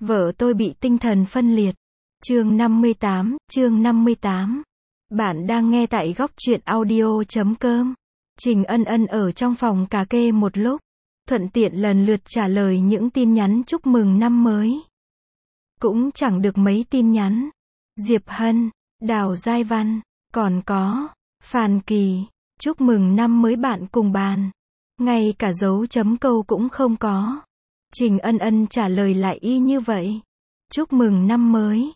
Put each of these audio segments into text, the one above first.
Vợ tôi bị tinh thần phân liệt. Chương 58. Bạn đang nghe tại góc truyện audio.com. Trình Ân Ân ở trong phòng cà kê một lúc, thuận tiện lần lượt trả lời những tin nhắn chúc mừng năm mới. Cũng chẳng được mấy tin nhắn. Diệp Hân, Đào Giai Văn, còn có Phan Kỳ, chúc mừng năm mới bạn cùng bàn. Ngay cả dấu chấm câu cũng không có. Trình Ân Ân trả lời lại y như vậy. Chúc mừng năm mới.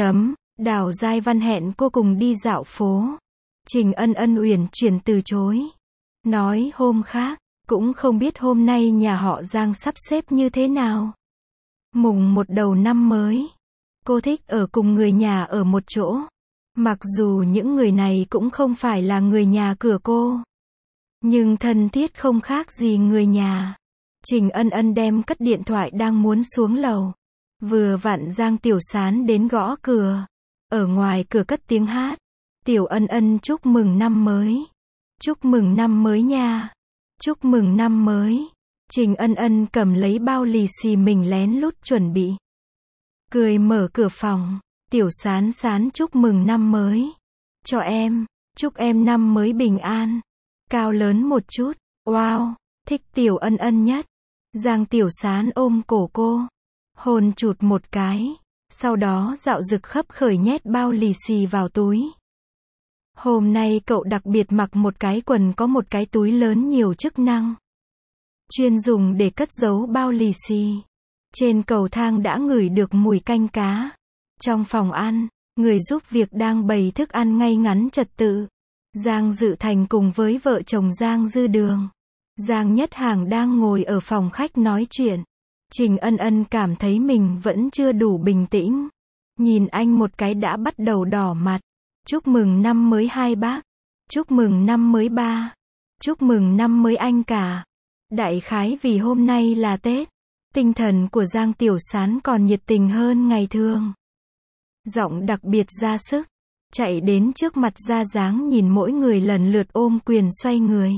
Đào Giai Văn hẹn cô cùng đi dạo phố. Trình Ân Ân uyển chuyển từ chối. Nói hôm khác, cũng không biết hôm nay nhà họ Giang sắp xếp như thế nào. Mùng 1 đầu năm mới, cô thích ở cùng người nhà ở một chỗ. Mặc dù những người này cũng không phải là người nhà cửa cô, nhưng thân thiết không khác gì người nhà. Trình Ân Ân đem cất điện thoại đang muốn xuống lầu. Vừa vặn Giang Tiểu Sán đến gõ cửa. Ở ngoài cửa cất tiếng hát. Tiểu Ân Ân chúc mừng năm mới. Chúc mừng năm mới nha. Chúc mừng năm mới. Trình Ân Ân cầm lấy bao lì xì mình lén lút chuẩn bị. Cười mở cửa phòng. Tiểu Sán Sán chúc mừng năm mới. Cho em. Chúc em năm mới bình an. Cao lớn một chút. Wow. Thích Tiểu Ân Ân nhất. Giang Tiểu Sán ôm cổ cô. Hôn chụt một cái. Sau đó dạo dực khấp khởi nhét bao lì xì vào túi. Hôm nay cậu đặc biệt mặc một cái quần có một cái túi lớn nhiều chức năng. Chuyên dùng để cất giấu bao lì xì. Trên cầu thang đã ngửi được mùi canh cá. Trong phòng ăn, người giúp việc đang bày thức ăn ngay ngắn trật tự. Giang Dự Thành cùng với vợ chồng Giang Dư Đường. Giang Nhất Hàng đang ngồi ở phòng khách nói chuyện. Trình Ân Ân cảm thấy mình vẫn chưa đủ bình tĩnh. Nhìn anh một cái đã bắt đầu đỏ mặt. Chúc mừng năm mới hai bác. Chúc mừng năm mới ba. Chúc mừng năm mới anh cả. Đại khái vì hôm nay là Tết. Tinh thần của Giang Tiểu Sán còn nhiệt tình hơn ngày thường. Giọng đặc biệt ra sức. Chạy đến trước mặt ra dáng nhìn mỗi người lần lượt ôm quyền xoay người.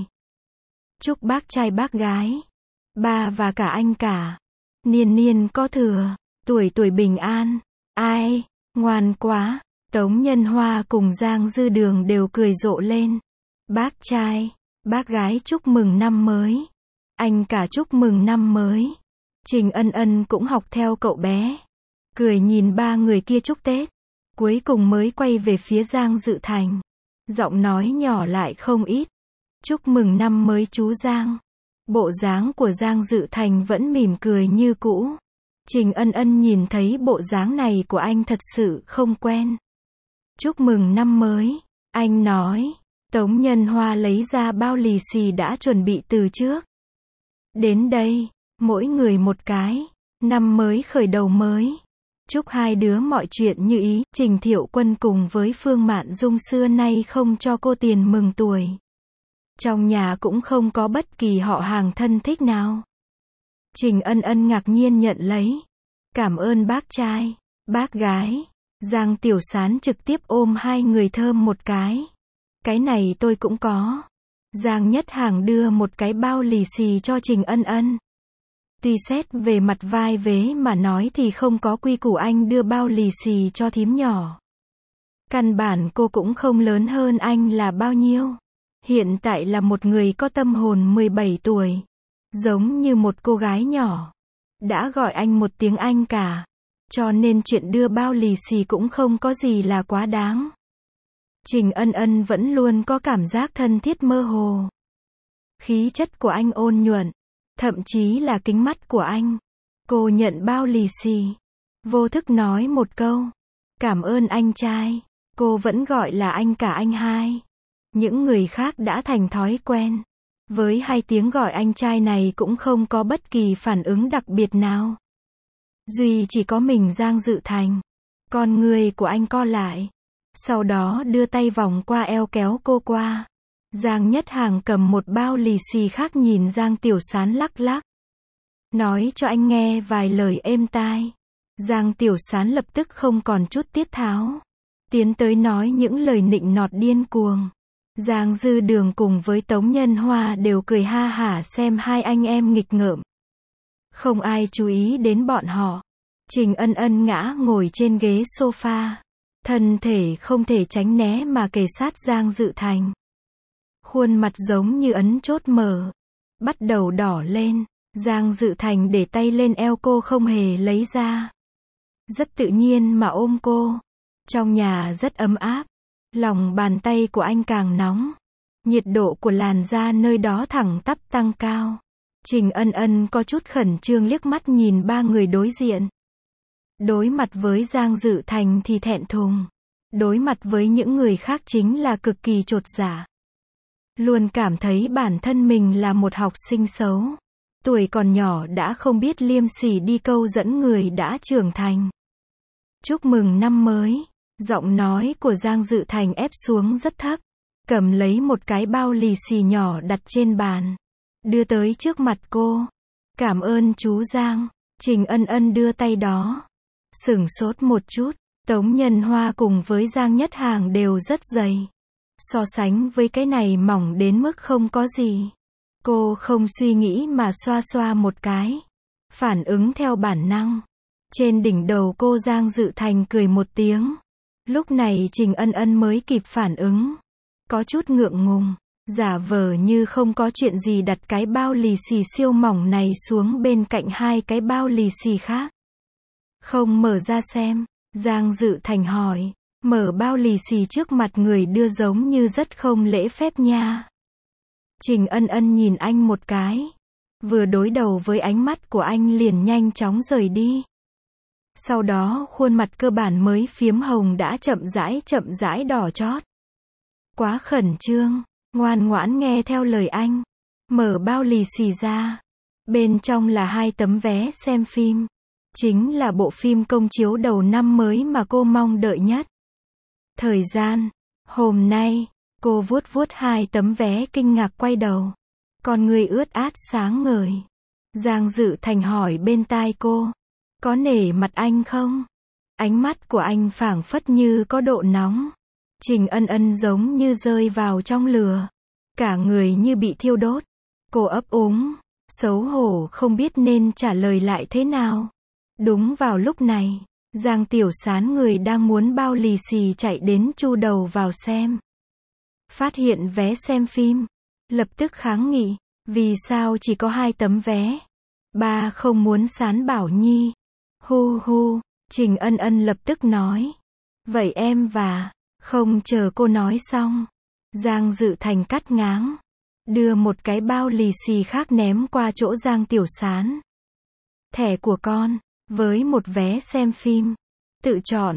Chúc bác trai bác gái, ba và cả anh cả. Niên niên có thừa, tuổi tuổi bình an. Ai, ngoan quá. Tống Nhân Hoa cùng Giang Dư Đường đều cười rộ lên. Bác trai, bác gái chúc mừng năm mới. Anh cả chúc mừng năm mới. Trình Ân Ân cũng học theo cậu bé. Cười nhìn ba người kia chúc Tết. Cuối cùng mới quay về phía Giang Dự Thành. Giọng nói nhỏ lại không ít. Chúc mừng năm mới chú Giang. Bộ dáng của Giang Dự Thành vẫn mỉm cười như cũ. Trình Ân Ân nhìn thấy bộ dáng này của anh thật sự không quen. Chúc mừng năm mới, anh nói. Tống Nhân Hoa lấy ra bao lì xì đã chuẩn bị từ trước. Đến đây, mỗi người một cái. Năm mới khởi đầu mới. Chúc hai đứa mọi chuyện như ý. Trình Thiệu Quân cùng với Phương Mạn Dung xưa nay không cho cô tiền mừng tuổi. Trong nhà cũng không có bất kỳ họ hàng thân thích nào. Trình Ân Ân ngạc nhiên nhận lấy. Cảm ơn bác trai, bác gái. Giang Tiểu Sán trực tiếp ôm hai người thơm một cái. Cái này tôi cũng có. Giang Nhất Hàng đưa một cái bao lì xì cho Trình Ân Ân. Tuy xét về mặt vai vế mà nói thì không có quy củ anh đưa bao lì xì cho thím nhỏ. Căn bản cô cũng không lớn hơn anh là bao nhiêu. Hiện tại là một người có tâm hồn 17 tuổi. Giống như một cô gái nhỏ. Đã gọi anh một tiếng anh cả. Cho nên chuyện đưa bao lì xì cũng không có gì là quá đáng. Trình Ân Ân vẫn luôn có cảm giác thân thiết mơ hồ. Khí chất của anh ôn nhuận. Thậm chí là kính mắt của anh. Cô nhận bao lì xì. Vô thức nói một câu. Cảm ơn anh trai. Cô vẫn gọi là anh cả anh hai. Những người khác đã thành thói quen. Với hai tiếng gọi anh trai này cũng không có bất kỳ phản ứng đặc biệt nào. Duy chỉ có mình Giang Dự Thành. Con người của anh co lại. Sau đó đưa tay vòng qua eo kéo cô qua. Giang Nhất Hàng cầm một bao lì xì khác nhìn Giang Tiểu Sán lắc lắc. Nói cho anh nghe vài lời êm tai. Giang Tiểu Sán lập tức không còn chút tiết tháo. Tiến tới nói những lời nịnh nọt điên cuồng. Giang Dư Đường cùng với Tống Nhân Hoa đều cười ha hả xem hai anh em nghịch ngợm. Không ai chú ý đến bọn họ. Trình Ân Ân ngã ngồi trên ghế sofa. Thân thể không thể tránh né mà kề sát Giang Dự Thành. Khuôn mặt giống như ấn chốt mở. Bắt đầu đỏ lên. Giang Dự Thành để tay lên eo cô không hề lấy ra. Rất tự nhiên mà ôm cô. Trong nhà rất ấm áp. Lòng bàn tay của anh càng nóng. Nhiệt độ của làn da nơi đó thẳng tắp tăng cao. Trình Ân Ân có chút khẩn trương liếc mắt nhìn ba người đối diện. Đối mặt với Giang Dự Thành thì thẹn thùng. Đối mặt với những người khác chính là cực kỳ chột dạ. Luôn cảm thấy bản thân mình là một học sinh xấu. Tuổi còn nhỏ đã không biết liêm sỉ đi câu dẫn người đã trưởng thành. Chúc mừng năm mới. Giọng nói của Giang Dự Thành ép xuống rất thấp. Cầm lấy một cái bao lì xì nhỏ đặt trên bàn. Đưa tới trước mặt cô. Cảm ơn chú Giang. Trình Ân Ân đưa tay đó. Sửng sốt một chút. Tống Nhân Hoa cùng với Giang Nhất Hàng đều rất dày. So sánh với cái này mỏng đến mức không có gì. Cô không suy nghĩ mà xoa xoa một cái. Phản ứng theo bản năng. Trên đỉnh đầu cô Giang Dự Thành cười một tiếng. Lúc này Trình Ân Ân mới kịp phản ứng. Có chút ngượng ngùng. Giả vờ như không có chuyện gì đặt cái bao lì xì siêu mỏng này xuống bên cạnh hai cái bao lì xì khác. Không mở ra xem. Giang Dự Thành hỏi. Mở bao lì xì trước mặt người đưa giống như rất không lễ phép nha. Trình Ân Ân nhìn anh một cái. Vừa đối đầu với ánh mắt của anh liền nhanh chóng rời đi. Sau đó khuôn mặt cơ bản mới phiếm hồng đã chậm rãi đỏ chót. Quá khẩn trương. Ngoan ngoãn nghe theo lời anh. Mở bao lì xì ra. Bên trong là 2 tấm vé xem phim. Chính là bộ phim công chiếu đầu năm mới mà cô mong đợi nhất. Thời gian. Hôm nay. Cô vuốt vuốt 2 tấm vé kinh ngạc quay đầu. Con người ướt át sáng ngời. Giang Dự Thành hỏi bên tai cô. Có nể mặt anh không? Ánh mắt của anh phảng phất như có độ nóng. Trình Ân Ân giống như rơi vào trong lửa. Cả người như bị thiêu đốt. Cô ấp úng. Xấu hổ không biết nên trả lời lại thế nào. Đúng vào lúc này. Giang Tiểu Sán người đang muốn bao lì xì chạy đến chu đầu vào xem. Phát hiện vé xem phim. Lập tức kháng nghị. Vì sao chỉ có 2 tấm vé? Ba không muốn Sán bảo Nhi. Hu hu. Trình Ân Ân lập tức nói. Vậy em và. Không chờ cô nói xong. Giang Dự Thành cắt ngang. Đưa một cái bao lì xì khác ném qua chỗ Giang Tiểu Sán. Thẻ của con. Với một vé xem phim. Tự chọn.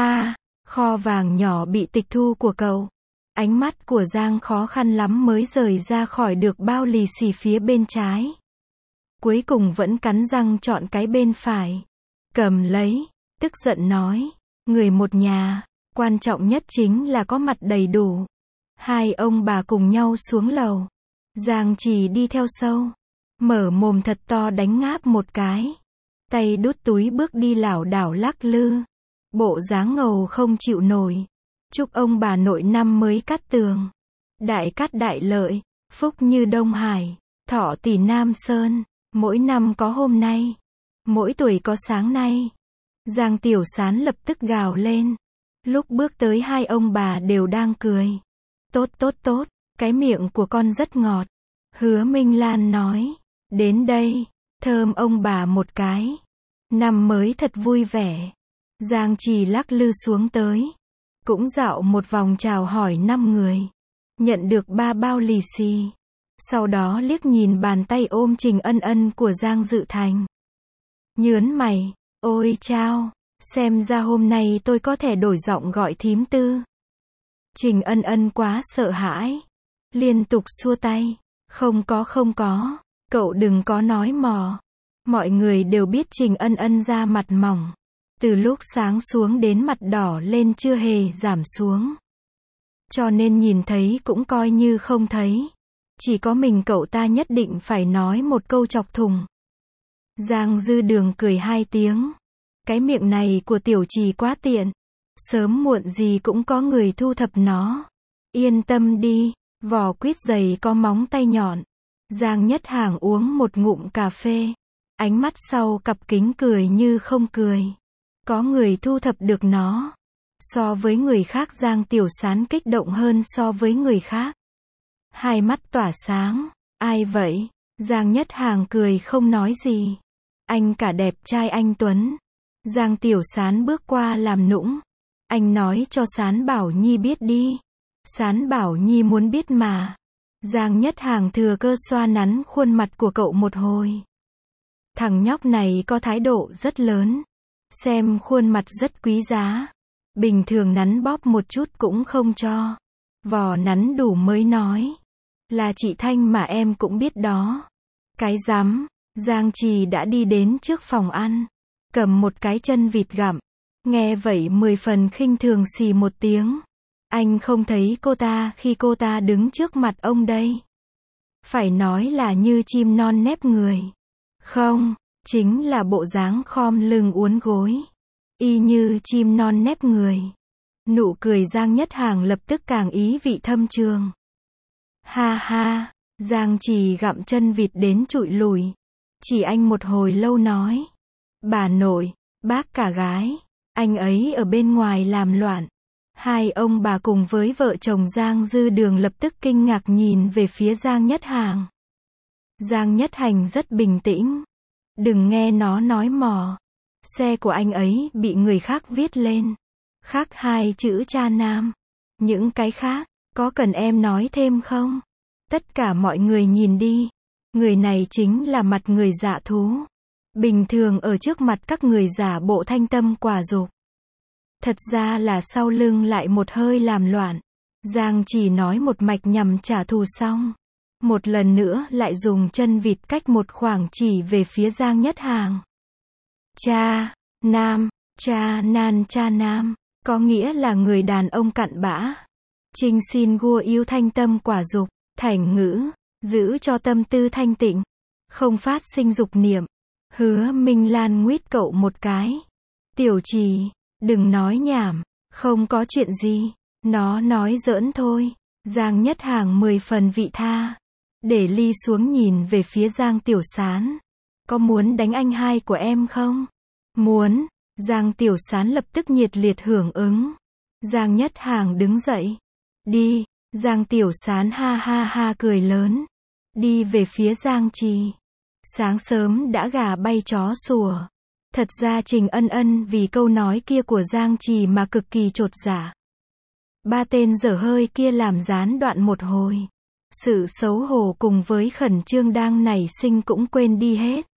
Kho vàng nhỏ bị tịch thu của cậu. Ánh mắt của Giang khó khăn lắm mới rời ra khỏi được bao lì xì phía bên trái. Cuối cùng vẫn cắn răng chọn cái bên phải. Cầm lấy. Tức giận nói. Người một nhà. Quan trọng nhất chính là có mặt đầy đủ. 2 ông bà cùng nhau xuống lầu. Giang Trì đi theo sau. Mở mồm thật to đánh ngáp một cái. Tay đút túi bước đi lảo đảo lắc lư. Bộ dáng ngầu không chịu nổi. Chúc ông bà nội năm mới cát tường. Đại cát đại lợi. Phúc như Đông Hải. Thọ tỷ Nam Sơn. Mỗi năm có hôm nay. Mỗi tuổi có sáng nay. Giang Tiểu Sán lập tức gào lên. Lúc bước tới 2 ông bà đều đang cười. Tốt. Cái miệng của con rất ngọt. Hứa Minh Lan nói. Đến đây. Thơm ông bà một cái. Năm mới thật vui vẻ. Giang Trì lắc lư xuống tới. Cũng dạo một vòng chào hỏi 5 người. Nhận được 3 bao lì xì. Sau đó liếc nhìn bàn tay ôm Trình Ân Ân của Giang Dự Thành. Nhớn mày. Ôi chao. Xem ra hôm nay tôi có thể đổi giọng gọi thím Tư. Trình Ân Ân quá sợ hãi. Liên tục xua tay. Không có. Cậu đừng có nói mò. Mọi người đều biết Trình Ân Ân da mặt mỏng. Từ lúc sáng xuống đến mặt đỏ lên chưa hề giảm xuống. Cho nên nhìn thấy cũng coi như không thấy. Chỉ có mình cậu ta nhất định phải nói một câu chọc thùng. Giang Dư Đường cười 2 tiếng. Cái miệng này của Tiểu Trì quá tiện. Sớm muộn gì cũng có người thu thập nó. Yên tâm đi, vỏ quýt dày có móng tay nhọn. Giang Nhất Hàng uống một ngụm cà phê. Ánh mắt sau cặp kính cười như không cười. Có người thu thập được nó. So với người khác Giang Tiểu Sán kích động hơn so với người khác. Hai mắt tỏa sáng. Ai vậy? Giang Nhất Hàng cười không nói gì. Anh cả đẹp trai anh Tuấn. Giang Tiểu Sán bước qua làm nũng. Anh nói cho Sán Bảo Nhi biết đi. Sán Bảo Nhi muốn biết mà. Giang Nhất Hàng thừa cơ xoa nắn khuôn mặt của cậu một hồi. Thằng nhóc này có thái độ rất lớn. Xem khuôn mặt rất quý giá. Bình thường nắn bóp một chút cũng không cho. Vò nắn đủ mới nói. Là chị Thanh mà em cũng biết đó. Cái rắm. Giang Trì đã đi đến trước phòng ăn. Cầm một cái chân vịt gặm. Nghe vậy 10 phần khinh thường xì một tiếng. Anh không thấy cô ta khi cô ta đứng trước mặt ông đây. Phải nói là như chim non nép người. Không, chính là bộ dáng khom lưng uốn gối. Y như chim non nép người. Nụ cười Giang Nhất Hàng lập tức càng ý vị thâm trường. Ha ha, Giang Trì gặm chân vịt đến trụi lùi. Chỉ anh một hồi lâu nói. Bà nội, bác cả gái, anh ấy ở bên ngoài làm loạn. Hai ông bà cùng với vợ chồng Giang Dư Đường lập tức kinh ngạc nhìn về phía Giang Nhất Hàng. Giang Nhất Hành rất bình tĩnh. Đừng nghe nó nói mò. Xe của anh ấy bị người khác viết lên. Khác 2 chữ cha nam. Những cái khác, có cần em nói thêm không? Tất cả mọi người nhìn đi. Người này chính là mặt người dạ thú. Bình thường ở trước mặt các người giả bộ thanh tâm quả dục. Thật ra là sau lưng lại một hơi làm loạn. Giang chỉ nói một mạch nhằm trả thù xong. Một lần nữa lại dùng chân vịt cách một khoảng chỉ về phía Giang Nhất Hàng. Cha nam, có nghĩa là người đàn ông cặn bã. Trinh xin gua yêu thanh tâm quả dục, thành ngữ, giữ cho tâm tư thanh tịnh, không phát sinh dục niệm. Hứa Minh Lan nguyết cậu một cái. Tiểu Trì, đừng nói nhảm, không có chuyện gì, nó nói giỡn thôi. Giang Nhất Hàng 10 phần vị tha. Để ly xuống nhìn về phía Giang Tiểu Sán. Có muốn đánh anh hai của em không? Muốn. Giang Tiểu Sán lập tức nhiệt liệt hưởng ứng. Giang Nhất Hàng đứng dậy. Đi. Giang Tiểu Sán ha ha ha cười lớn. Đi về phía Giang Trì. Sáng sớm đã gà bay chó sủa. Thật ra Trình Ân Ân vì câu nói kia của Giang Trì mà cực kỳ chột dạ. Ba tên dở hơi kia làm gián đoạn một hồi. Sự xấu hổ cùng với khẩn trương đang nảy sinh cũng quên đi hết.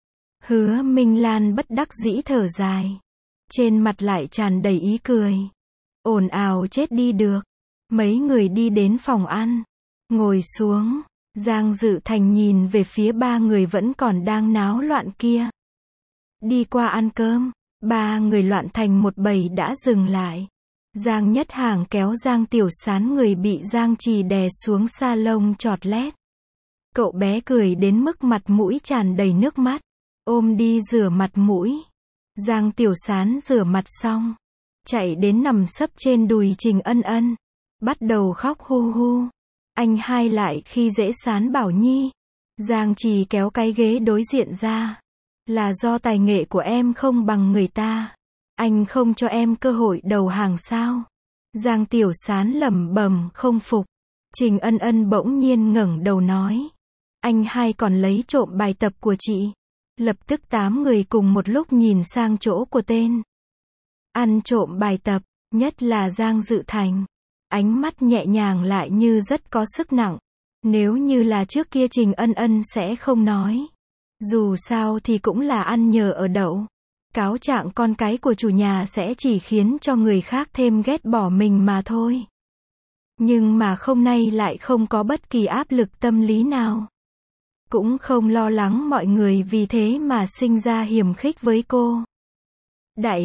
Hứa Minh Lan bất đắc dĩ thở dài. Trên mặt lại tràn đầy ý cười. Ồn ào chết đi được. Mấy người đi đến phòng ăn. Ngồi xuống. Giang Dự Thành nhìn về phía 3 người vẫn còn đang náo loạn kia. Đi qua ăn cơm. 3 người loạn thành một bầy đã dừng lại. Giang Nhất Hàng kéo Giang Tiểu Sán người bị Giang Trì đè xuống sa lông chọt lét. Cậu bé cười đến mức mặt mũi tràn đầy nước mắt. Ôm đi rửa mặt mũi. Giang Tiểu Sán rửa mặt xong. Chạy đến nằm sấp trên đùi Trình Ân Ân. Bắt đầu khóc hu hu. Anh hai lại khi dễ Sán Bảo Nhi. Giang Trì kéo cái ghế đối diện ra. Là do tài nghệ của em không bằng người ta. Anh không cho em cơ hội đầu hàng sao? Giang Tiểu Sán lẩm bẩm không phục. Trình Ân Ân bỗng nhiên ngẩng đầu nói. Anh hai còn lấy trộm bài tập của chị. Lập tức 8 người cùng một lúc nhìn sang chỗ của tên. Ăn trộm bài tập, nhất là Giang Dự Thành. Ánh mắt nhẹ nhàng lại như rất có sức nặng. Nếu như là trước kia Trình Ân Ân sẽ không nói. Dù sao thì cũng là ăn nhờ ở đậu. Cáo trạng con cái của chủ nhà sẽ chỉ khiến cho người khác thêm ghét bỏ mình mà thôi. Nhưng mà hôm nay lại không có bất kỳ áp lực tâm lý nào. Cũng không lo lắng mọi người vì thế mà sinh ra hiềm khích với cô. Đại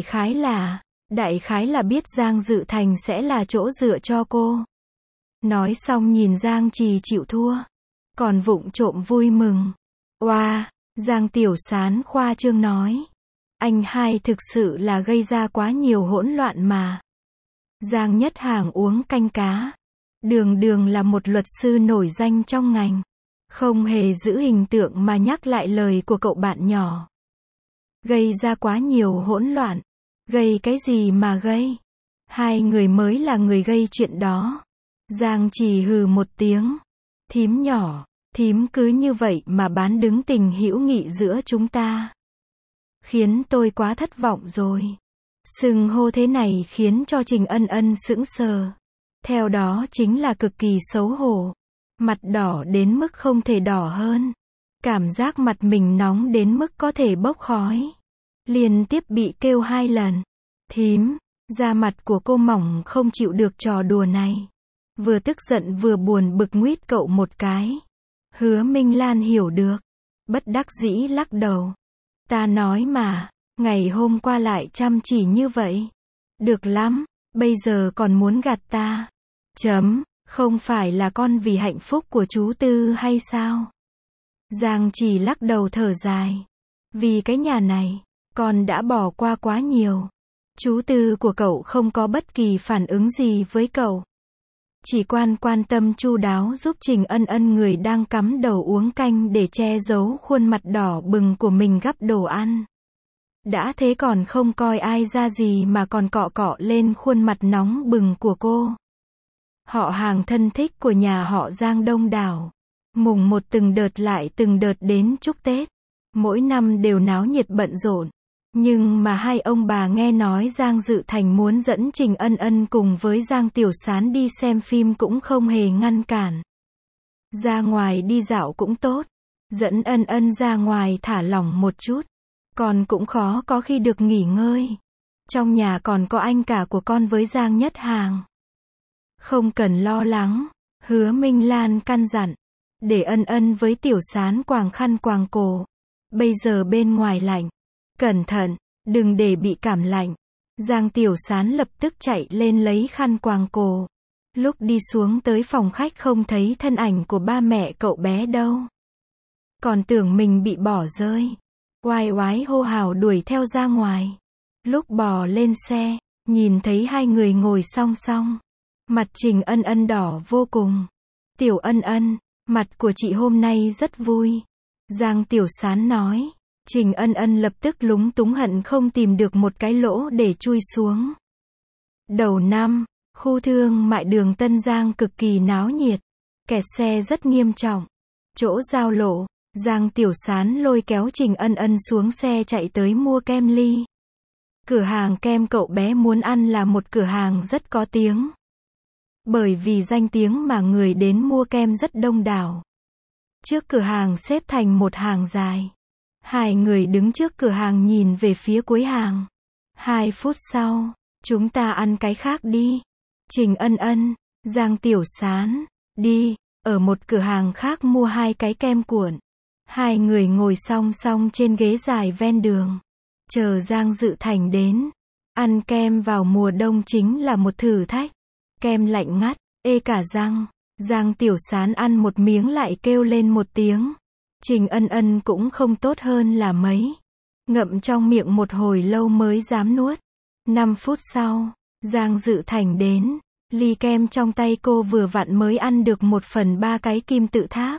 khái là biết Giang Dự Thành sẽ là chỗ dựa cho cô. Nói xong nhìn Giang Trì chịu thua. Còn vụng trộm vui mừng. Oa, Giang Tiểu Sán khoa trương nói. Anh hai thực sự là gây ra quá nhiều hỗn loạn mà. Giang Nhất Hàng uống canh cá. Đường là một luật sư nổi danh trong ngành. Không hề giữ hình tượng mà nhắc lại lời của cậu bạn nhỏ. Gây ra quá nhiều hỗn loạn. Gây cái gì mà gây? Hai người mới là người gây chuyện đó. Giang chỉ hừ một tiếng. Thím nhỏ, thím cứ như vậy mà bán đứng tình hữu nghị giữa chúng ta. Khiến tôi quá thất vọng rồi. Xưng hô thế này khiến cho Trình Ân Ân sững sờ. Theo đó chính là cực kỳ xấu hổ. Mặt đỏ đến mức không thể đỏ hơn. Cảm giác mặt mình nóng đến mức có thể bốc khói. Liên tiếp bị kêu 2 lần. Thím, da mặt của cô mỏng không chịu được trò đùa này. Vừa tức giận vừa buồn bực nguýt cậu một cái. Hứa Minh Lan hiểu được. Bất đắc dĩ lắc đầu. Ta nói mà, ngày hôm qua lại chăm chỉ như vậy. Được lắm, bây giờ còn muốn gạt ta. Không phải là con vì hạnh phúc của chú Tư hay sao? Giang chỉ lắc đầu thở dài. Vì cái nhà này, con đã bỏ qua quá nhiều. Chú Tư của cậu không có bất kỳ phản ứng gì với cậu. Chỉ quan tâm chu đáo giúp Trình Ân Ân người đang cắm đầu uống canh để che giấu khuôn mặt đỏ bừng của mình gắp đồ ăn. Đã thế còn không coi ai ra gì mà còn cọ cọ lên khuôn mặt nóng bừng của cô. Họ hàng thân thích của nhà họ Giang đông đảo. Mùng 1 từng đợt lại từng đợt đến chúc Tết. Mỗi năm đều náo nhiệt bận rộn. Nhưng mà hai ông bà nghe nói Giang Dự Thành muốn dẫn Trình Ân Ân cùng với Giang Tiểu Sán đi xem phim cũng không hề ngăn cản. Ra ngoài đi dạo cũng tốt. Dẫn Ân Ân ra ngoài thả lỏng một chút. Con cũng khó có khi được nghỉ ngơi. Trong nhà còn có anh cả của con với Giang Nhất Hàng. Không cần lo lắng. Hứa Minh Lan căn dặn. Để Ân Ân với Tiểu Sán quàng khăn quàng cổ. Bây giờ bên ngoài lạnh. Cẩn thận, đừng để bị cảm lạnh. Giang Tiểu Sán lập tức chạy lên lấy khăn quàng cổ. Lúc đi xuống tới phòng khách không thấy thân ảnh của ba mẹ cậu bé đâu. Còn tưởng mình bị bỏ rơi. Oai oái hô hào đuổi theo ra ngoài. Lúc bò lên xe, nhìn thấy hai người ngồi song song. Mặt Trình Ân Ân đỏ vô cùng. Tiểu Ân Ân, mặt của chị hôm nay rất vui. Giang Tiểu Sán nói. Trình Ân Ân lập tức lúng túng hận không tìm được một cái lỗ để chui xuống. Đầu năm, khu thương mại đường Tân Giang cực kỳ náo nhiệt. Kẹt xe rất nghiêm trọng. Chỗ giao lộ, Giang Tiểu Sán lôi kéo Trình Ân Ân xuống xe chạy tới mua kem ly. Cửa hàng kem cậu bé muốn ăn là một cửa hàng rất có tiếng. Bởi vì danh tiếng mà người đến mua kem rất đông đảo. Trước cửa hàng xếp thành một hàng dài. Hai người đứng trước cửa hàng nhìn về phía cuối hàng. 2 phút sau, chúng ta ăn cái khác đi. Trình Ân Ân, Giang Tiểu Sán, đi, ở một cửa hàng khác mua 2 cái kem cuộn. Hai người ngồi song song trên ghế dài ven đường. Chờ Giang Dự Thành đến. Ăn kem vào mùa đông chính là một thử thách. Kem lạnh ngắt, ê cả răng. Giang Tiểu Sán ăn một miếng lại kêu lên một tiếng. Trình Ân Ân cũng không tốt hơn là mấy. Ngậm trong miệng một hồi lâu mới dám nuốt. 5 phút sau, Giang Dự Thành đến. Ly kem trong tay cô vừa vặn mới ăn được 1/3 cái kim tự tháp.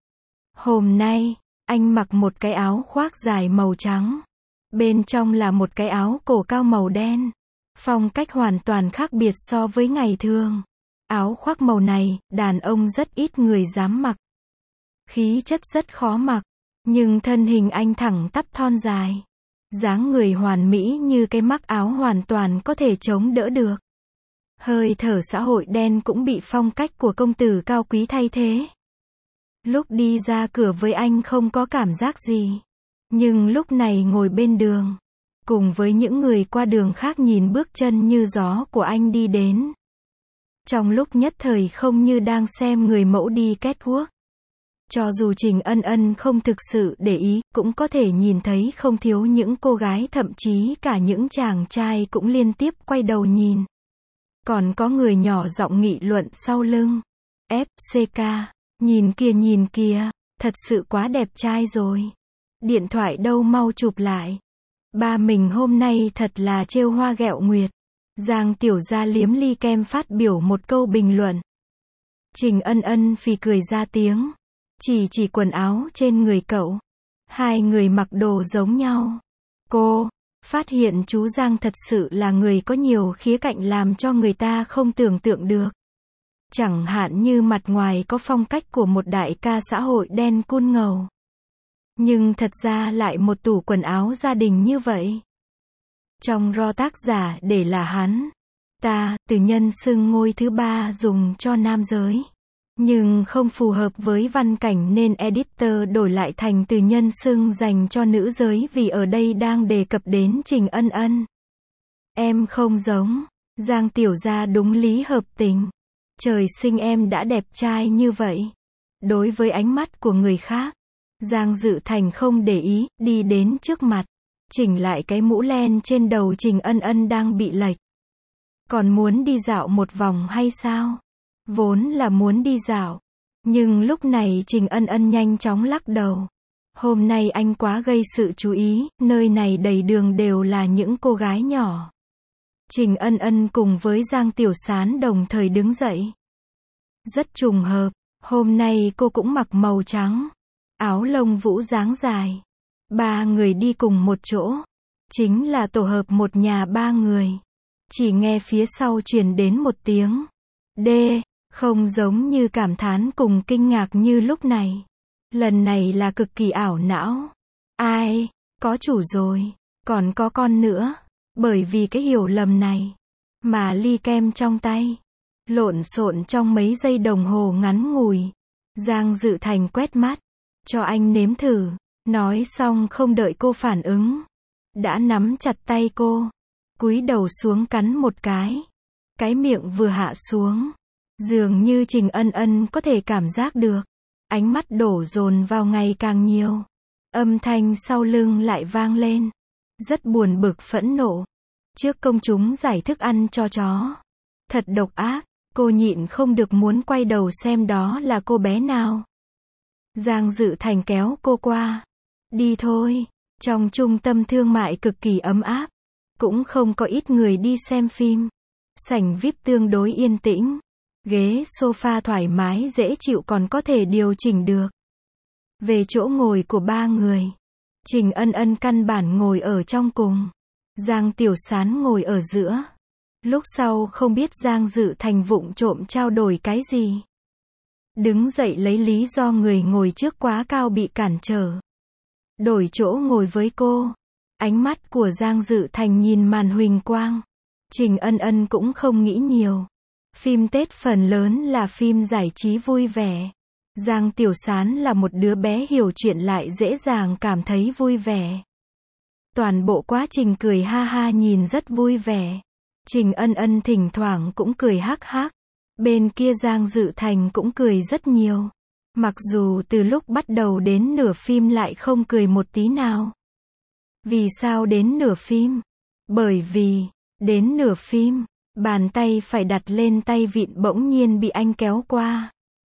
Hôm nay, anh mặc một cái áo khoác dài màu trắng. Bên trong là một cái áo cổ cao màu đen. Phong cách hoàn toàn khác biệt so với ngày thường. Áo khoác màu này, đàn ông rất ít người dám mặc. Khí chất rất khó mặc, nhưng thân hình anh thẳng tắp thon dài. Dáng người hoàn mỹ như cái mắc áo hoàn toàn có thể chống đỡ được. Hơi thở xã hội đen cũng bị phong cách của công tử cao quý thay thế. Lúc đi ra cửa với anh không có cảm giác gì. Nhưng lúc này ngồi bên đường, cùng với những người qua đường khác nhìn bước chân như gió của anh đi đến. Trong lúc nhất thời không như đang xem người mẫu đi catwalk. Cho dù Trình Ân Ân không thực sự để ý, cũng có thể nhìn thấy không thiếu những cô gái thậm chí cả những chàng trai cũng liên tiếp quay đầu nhìn. Còn có người nhỏ giọng nghị luận sau lưng. FCK, nhìn kìa, thật sự quá đẹp trai rồi. Điện thoại đâu mau chụp lại. Ba mình hôm nay thật là trêu hoa ghẹo nguyệt. Giang Tiểu Gia liếm ly kem phát biểu một câu bình luận. Trình Ân Ân phì cười ra tiếng. Chỉ quần áo trên người cậu. Hai người mặc đồ giống nhau. Cô phát hiện chú Giang thật sự là người có nhiều khía cạnh làm cho người ta không tưởng tượng được. Chẳng hạn như mặt ngoài có phong cách của một đại ca xã hội đen cool ngầu. Nhưng thật ra lại một tủ quần áo gia đình như vậy. Trong ro tác giả để là hắn. Ta, từ nhân xưng ngôi thứ ba dùng cho nam giới. Nhưng không phù hợp với văn cảnh nên editor đổi lại thành từ nhân xưng dành cho nữ giới vì ở đây đang đề cập đến Trình Ân Ân. Em không giống. Giang tiểu gia đúng lý hợp tình. Trời sinh em đã đẹp trai như vậy. Đối với ánh mắt của người khác, Giang Dự Thành không để ý, đi đến trước mặt. Chỉnh lại cái mũ len trên đầu Trình Ân Ân đang bị lệch. Còn muốn đi dạo một vòng hay sao? Vốn là muốn đi dạo. Nhưng lúc này Trình Ân Ân nhanh chóng lắc đầu. Hôm nay anh quá gây sự chú ý, nơi này đầy đường đều là những cô gái nhỏ. Trình Ân Ân cùng với Giang Tiểu Sán đồng thời đứng dậy. Rất trùng hợp, hôm nay cô cũng mặc màu trắng. Áo lông vũ dáng dài. Ba người đi cùng một chỗ. Chính là tổ hợp một nhà ba người. Chỉ nghe phía sau truyền đến một tiếng D, không giống như cảm thán cùng kinh ngạc như lúc này. Lần này là cực kỳ ảo não. Ai, có chủ rồi, còn có con nữa. Bởi vì cái hiểu lầm này, mà ly kem trong tay, lộn xộn trong mấy giây đồng hồ ngắn ngủi. Giang Dự Thành quét mắt, cho anh nếm thử. Nói xong không đợi cô phản ứng, đã nắm chặt tay cô, cúi đầu xuống cắn một cái. Cái miệng vừa hạ xuống, dường như Trình Ân Ân có thể cảm giác được. Ánh mắt đổ dồn vào ngày càng nhiều. Âm thanh sau lưng lại vang lên. Rất buồn bực phẫn nộ. Trước công chúng giải thức ăn cho chó. Thật độc ác, cô nhịn không được muốn quay đầu xem đó là cô bé nào. Giang Dự Thành kéo cô qua. Đi thôi. Trong trung tâm thương mại cực kỳ ấm áp. Cũng không có ít người đi xem phim. Sảnh VIP tương đối yên tĩnh. Ghế sofa thoải mái dễ chịu còn có thể điều chỉnh được. Về chỗ ngồi của ba người, Trình Ân Ân căn bản ngồi ở trong cùng. Giang Tiểu Sán ngồi ở giữa. Lúc sau không biết Giang Dự Thành vụng trộm trao đổi cái gì. Đứng dậy lấy lý do người ngồi trước quá cao bị cản trở. Đổi chỗ ngồi với cô. Ánh mắt của Giang Dự Thành nhìn màn huỳnh quang. Trình Ân Ân cũng không nghĩ nhiều. Phim Tết phần lớn là phim giải trí vui vẻ. Giang Tiểu Sán là một đứa bé hiểu chuyện lại dễ dàng cảm thấy vui vẻ. Toàn bộ quá trình cười ha ha nhìn rất vui vẻ. Trình Ân Ân thỉnh thoảng cũng cười hắc hắc. Bên kia Giang Dự Thành cũng cười rất nhiều. Mặc dù từ lúc bắt đầu đến nửa phim lại không cười một tí nào. Vì sao đến nửa phim? Bởi vì, đến nửa phim, bàn tay phải đặt lên tay vịn bỗng nhiên bị anh kéo qua.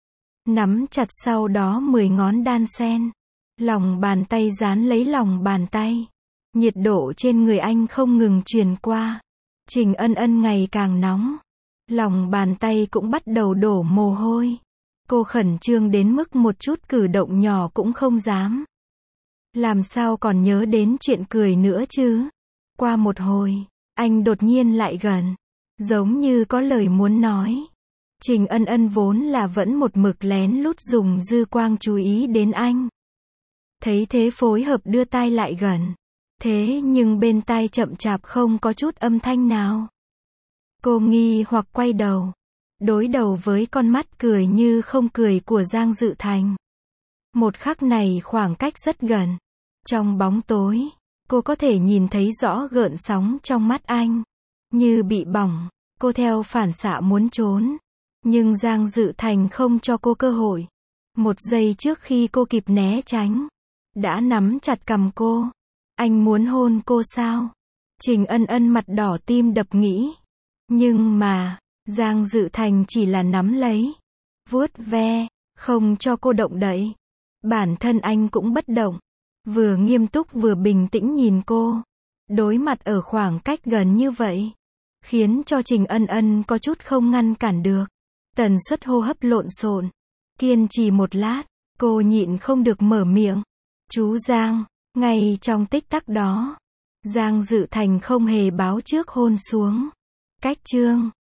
Nắm chặt sau đó 10 ngón đan sen. Lòng bàn tay dán lấy lòng bàn tay. Nhiệt độ trên người anh không ngừng truyền qua. Trình Ân Ân ngày càng nóng. Lòng bàn tay cũng bắt đầu đổ mồ hôi. Cô khẩn trương đến mức một chút cử động nhỏ cũng không dám. Làm sao còn nhớ đến chuyện cười nữa chứ? Qua một hồi, anh đột nhiên lại gần. Giống như có lời muốn nói. Trình Ân Ân vốn là vẫn một mực lén lút dùng dư quang chú ý đến anh. Thấy thế phối hợp đưa tai lại gần. Thế nhưng bên tai chậm chạp không có chút âm thanh nào. Cô nghi hoặc quay đầu. Đối đầu với con mắt cười như không cười của Giang Dự Thành. Một khắc này khoảng cách rất gần. Trong bóng tối, cô có thể nhìn thấy rõ gợn sóng trong mắt anh. Như bị bỏng, cô theo phản xạ muốn trốn. Nhưng Giang Dự Thành không cho cô cơ hội. Một giây trước khi cô kịp né tránh, đã nắm chặt cằm cô. Anh muốn hôn cô sao? Trình Ân Ân mặt đỏ tim đập nghĩ. Nhưng mà, Giang Dự Thành chỉ là nắm lấy, vuốt ve, không cho cô động đậy. Bản thân anh cũng bất động. Vừa nghiêm túc vừa bình tĩnh nhìn cô. Đối mặt ở khoảng cách gần như vậy, khiến cho Trình Ân Ân có chút không ngăn cản được. Tần suất hô hấp lộn xộn. Kiên trì một lát, Cô nhịn không được mở miệng. Chú Giang, ngay trong tích tắc đó, Giang Dự Thành không hề báo trước hôn xuống. Cách Trương